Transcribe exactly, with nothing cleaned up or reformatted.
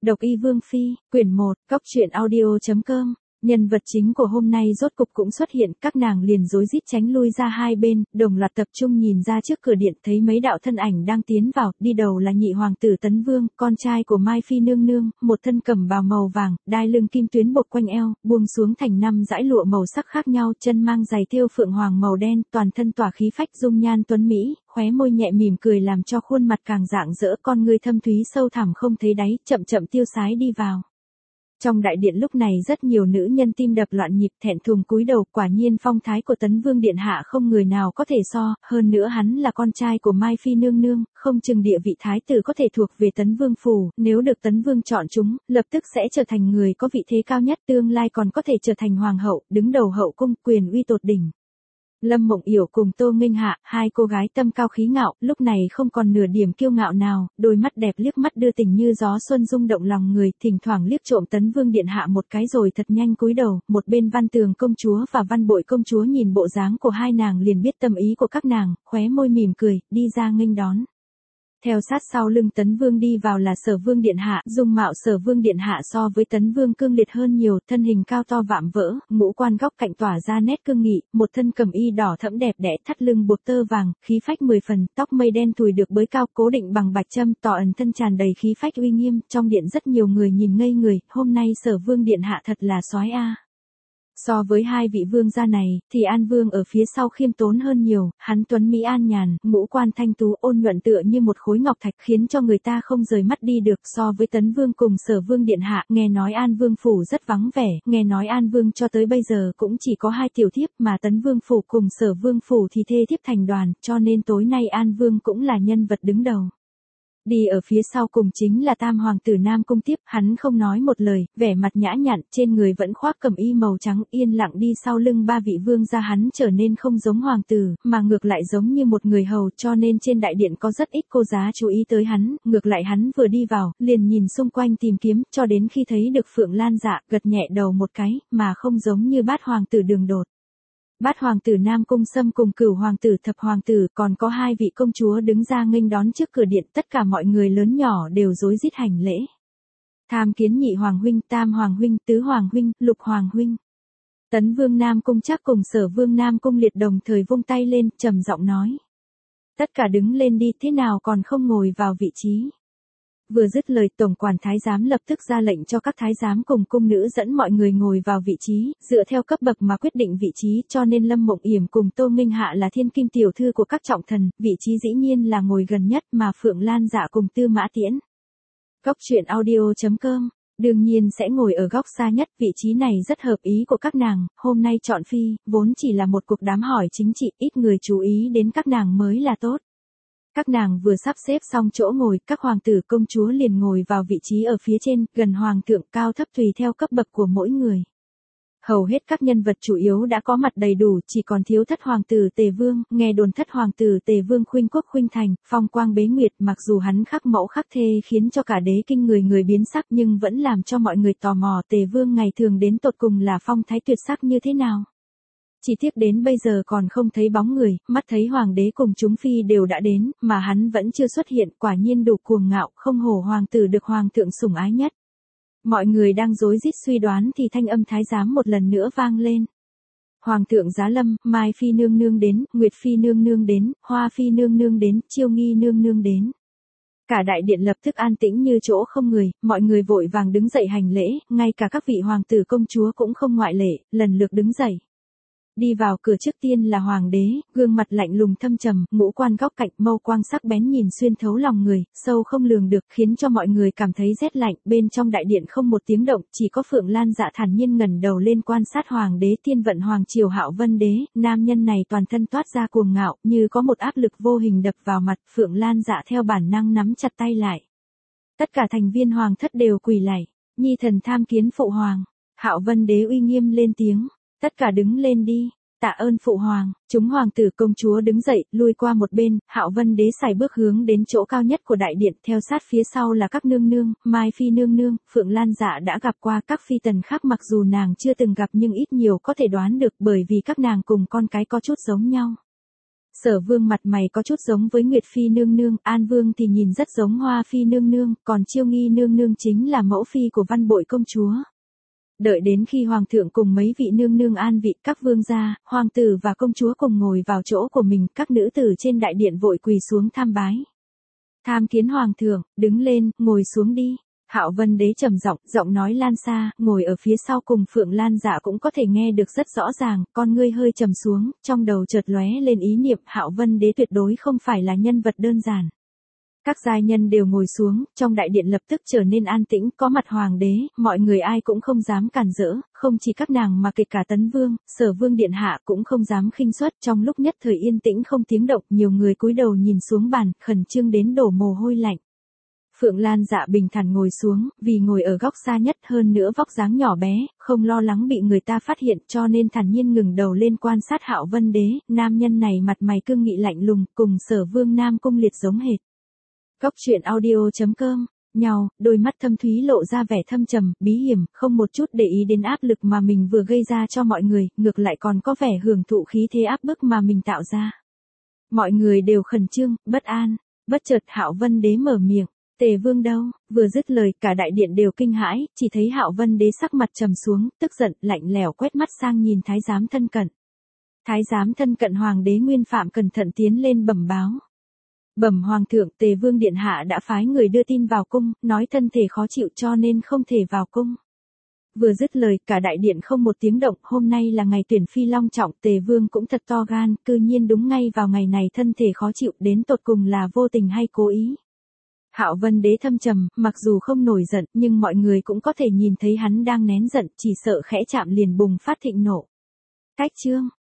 Độc Y Vương Phi, quyển một, Cóc truyện audio chấm com. Nhân vật chính của hôm nay rốt cục cũng xuất hiện, các nàng liền rối rít tránh lui ra hai bên, đồng loạt tập trung nhìn ra trước cửa điện, thấy mấy đạo thân ảnh đang tiến vào, đi đầu là nhị hoàng tử Tấn Vương, con trai của Mai Phi nương nương, một thân cẩm bào màu vàng, đai lưng kim tuyến buộc quanh eo, buông xuống thành năm dải lụa màu sắc khác nhau, chân mang giày thêu phượng hoàng màu đen, toàn thân tỏa khí phách dung nhan tuấn mỹ, khóe môi nhẹ mỉm cười làm cho khuôn mặt càng rạng rỡ, con ngươi thâm thúy sâu thẳm không thấy đáy, chậm chậm tiêu sái đi vào. Trong đại điện lúc này rất nhiều nữ nhân tim đập loạn nhịp, thẹn thùng cúi đầu, quả nhiên phong thái của Tấn Vương điện hạ không người nào có thể so, hơn nữa hắn là con trai của Mai Phi nương nương, không chừng địa vị thái tử có thể thuộc về Tấn Vương phủ, nếu được Tấn Vương chọn chúng, lập tức sẽ trở thành người có vị thế cao nhất, tương lai còn có thể trở thành hoàng hậu, đứng đầu hậu cung, quyền uy tột đỉnh. Lâm Mộng Yểu cùng Tô Nghênh Hạ, hai cô gái tâm cao khí ngạo, lúc này không còn nửa điểm kiêu ngạo nào, đôi mắt đẹp liếc mắt đưa tình như gió xuân rung động lòng người, thỉnh thoảng liếc trộm Tấn Vương điện hạ một cái rồi thật nhanh cúi đầu, một bên Văn Tường công chúa và Văn Bội công chúa nhìn bộ dáng của hai nàng liền biết tâm ý của các nàng, khóe môi mỉm cười, đi ra nghênh đón. Theo sát sau lưng Tấn Vương đi vào là Sở Vương điện hạ, dung mạo Sở Vương điện hạ so với Tấn Vương cương liệt hơn nhiều, thân hình cao to vạm vỡ, ngũ quan góc cạnh tỏa ra nét cương nghị, một thân cẩm y đỏ thẫm đẹp đẽ, thắt lưng buộc tơ vàng, khí phách mười phần, tóc mây đen thùi được bới cao, cố định bằng bạch châm, tỏ ẩn thân tràn đầy khí phách uy nghiêm, trong điện rất nhiều người nhìn ngây người, hôm nay Sở Vương điện hạ thật là soái a. So với hai vị vương gia này, thì An Vương ở phía sau khiêm tốn hơn nhiều, hắn tuấn mỹ an nhàn, ngũ quan thanh tú ôn nhuận tựa như một khối ngọc thạch khiến cho người ta không rời mắt đi được. So với Tấn Vương cùng Sở Vương điện hạ, nghe nói An Vương phủ rất vắng vẻ, nghe nói An Vương cho tới bây giờ cũng chỉ có hai tiểu thiếp, mà Tấn Vương phủ cùng Sở Vương phủ thì thê thiếp thành đoàn, cho nên tối nay An Vương cũng là nhân vật đứng đầu. Đi ở phía sau cùng chính là Tam hoàng tử Nam cung Tiếp, hắn không nói một lời, vẻ mặt nhã nhặn, trên người vẫn khoác cẩm y màu trắng, yên lặng đi sau lưng ba vị vương gia, hắn trở nên không giống hoàng tử, mà ngược lại giống như một người hầu, cho nên trên đại điện có rất ít cô giá chú ý tới hắn, ngược lại hắn vừa đi vào, liền nhìn xung quanh tìm kiếm, cho đến khi thấy được Phượng Lan Dạ, gật nhẹ đầu một cái, mà không giống như Bát hoàng tử Đường Đột. Bát hoàng tử Nam Cung Sâm cùng Cửu hoàng tử Thập hoàng tử, còn có hai vị công chúa đứng ra nghênh đón trước cửa điện, tất cả mọi người lớn nhỏ đều rối rít hành lễ. Tham kiến nhị hoàng huynh, Tam hoàng huynh, Tứ hoàng huynh, Lục hoàng huynh. Tấn Vương Nam Cung Trác cùng Sở Vương Nam Cung Liệt đồng thời vung tay lên, trầm giọng nói: tất cả đứng lên đi, thế nào còn không ngồi vào vị trí. Vừa dứt lời, tổng quản thái giám lập tức ra lệnh cho các thái giám cùng cung nữ dẫn mọi người ngồi vào vị trí, dựa theo cấp bậc mà quyết định vị trí, cho nên Lâm Mộng Yểm cùng Tô Nghênh Hạ là thiên kim tiểu thư của các trọng thần, vị trí dĩ nhiên là ngồi gần nhất, mà Phượng Lan Dạ cùng Tư Mã Tiễn. Cóc truyện audio chấm com, đương nhiên sẽ ngồi ở góc xa nhất, vị trí này rất hợp ý của các nàng, hôm nay chọn phi, vốn chỉ là một cuộc đám hỏi chính trị, ít người chú ý đến các nàng mới là tốt. Các nàng vừa sắp xếp xong chỗ ngồi, các hoàng tử công chúa liền ngồi vào vị trí ở phía trên, gần hoàng thượng, cao thấp tùy theo cấp bậc của mỗi người. Hầu hết các nhân vật chủ yếu đã có mặt đầy đủ, chỉ còn thiếu thất hoàng tử Tề Vương, nghe đồn thất hoàng tử Tề Vương khuynh quốc khuynh thành, phong quang bế nguyệt, mặc dù hắn khắc mẫu khắc thê khiến cho cả đế kinh người người biến sắc nhưng vẫn làm cho mọi người tò mò Tề Vương ngày thường đến tột cùng là phong thái tuyệt sắc như thế nào. Chỉ tiếc đến bây giờ còn không thấy bóng người, mắt thấy hoàng đế cùng chúng phi đều đã đến, mà hắn vẫn chưa xuất hiện, quả nhiên đủ cuồng ngạo, không hổ hoàng tử được hoàng thượng sủng ái nhất. Mọi người đang rối rít suy đoán thì thanh âm thái giám một lần nữa vang lên. Hoàng thượng giá lâm, Mai Phi nương nương đến, Nguyệt Phi nương nương đến, Hoa Phi nương nương đến, Chiêu Nghi nương nương đến. Cả đại điện lập tức an tĩnh như chỗ không người, mọi người vội vàng đứng dậy hành lễ, ngay cả các vị hoàng tử công chúa cũng không ngoại lệ, lần lượt đứng dậy. Đi vào cửa trước tiên là hoàng đế, gương mặt lạnh lùng thâm trầm, ngũ quan góc cạnh, mâu quang sắc bén nhìn xuyên thấu lòng người, sâu không lường được, khiến cho mọi người cảm thấy rét lạnh. Bên trong đại điện không một tiếng động, chỉ có Phượng Lan Dạ thản nhiên ngẩng đầu lên quan sát hoàng đế. Thiên vận hoàng triều Hạo Vân đế, nam nhân này toàn thân toát ra cuồng ngạo, như có một áp lực vô hình đập vào mặt. Phượng Lan Dạ theo bản năng nắm chặt tay lại. Tất cả thành viên hoàng thất đều quỳ lạy, nhi thần tham kiến phụ hoàng. Hạo Vân đế uy nghiêm lên tiếng. Tất cả đứng lên đi, tạ ơn phụ hoàng. Chúng hoàng tử công chúa đứng dậy, lui qua một bên, Hạo Vân đế sải bước hướng đến chỗ cao nhất của đại điện, theo sát phía sau là các nương nương, Mai Phi nương nương, Phượng Lan Dạ đã gặp qua các phi tần khác, mặc dù nàng chưa từng gặp nhưng ít nhiều có thể đoán được, bởi vì các nàng cùng con cái có chút giống nhau. Sở Vương mặt mày có chút giống với Nguyệt Phi nương nương, An Vương thì nhìn rất giống Hoa Phi nương nương, còn Chiêu Nghi nương nương chính là mẫu phi của Văn Bội công chúa. Đợi đến khi hoàng thượng cùng mấy vị nương nương an vị, các vương gia, hoàng tử và công chúa cùng ngồi vào chỗ của mình, các nữ tử trên đại điện vội quỳ xuống tham bái. Tham kiến hoàng thượng, đứng lên, ngồi xuống đi. Hạo Vân Đế trầm giọng, giọng nói lan xa, ngồi ở phía sau cùng Phượng Lan Dạ cũng có thể nghe được rất rõ ràng, con ngươi hơi trầm xuống, trong đầu chợt lóe lên ý niệm, Hạo Vân Đế tuyệt đối không phải là nhân vật đơn giản. Các giai nhân đều ngồi xuống, trong đại điện lập tức trở nên an tĩnh, có mặt hoàng đế, mọi người ai cũng không dám cản rỡ, không chỉ các nàng mà kể cả Tấn Vương, Sở Vương điện hạ cũng không dám khinh suất. Trong lúc nhất thời yên tĩnh không tiếng động, nhiều người cúi đầu nhìn xuống bàn, khẩn trương đến đổ mồ hôi lạnh. Phượng Lan Dạ bình thản ngồi xuống, vì ngồi ở góc xa nhất, hơn nữa vóc dáng nhỏ bé, không lo lắng bị người ta phát hiện, cho nên thản nhiên ngừng đầu lên quan sát Hạo Vân Đế. Nam nhân này mặt mày cương nghị lạnh lùng, cùng Sở Vương Nam Cung Liệt giống hệt. Góc truyện audio chấm com, nhau, đôi mắt thâm thúy lộ ra vẻ thâm trầm, bí hiểm, không một chút để ý đến áp lực mà mình vừa gây ra cho mọi người, ngược lại còn có vẻ hưởng thụ khí thế áp bức mà mình tạo ra. Mọi người đều khẩn trương, bất an, bất chợt Hạo Vân Đế mở miệng, Tề Vương đâu? Vừa dứt lời, cả đại điện đều kinh hãi, chỉ thấy Hạo Vân Đế sắc mặt trầm xuống, tức giận, lạnh lẽo quét mắt sang nhìn thái giám thân cận. Thái giám thân cận hoàng đế Nguyên Phạm cẩn thận tiến lên bẩm báo. Bẩm hoàng thượng, Tề Vương điện hạ đã phái người đưa tin vào cung, nói thân thể khó chịu cho nên không thể vào cung. Vừa dứt lời, cả đại điện không một tiếng động, hôm nay là ngày tuyển phi long trọng, Tề Vương cũng thật to gan, cư nhiên đúng ngay vào ngày này thân thể khó chịu, đến tột cùng là vô tình hay cố ý. Hạo Vân Đế thâm trầm, mặc dù không nổi giận, nhưng mọi người cũng có thể nhìn thấy hắn đang nén giận, chỉ sợ khẽ chạm liền bùng phát thịnh nộ. Cách chương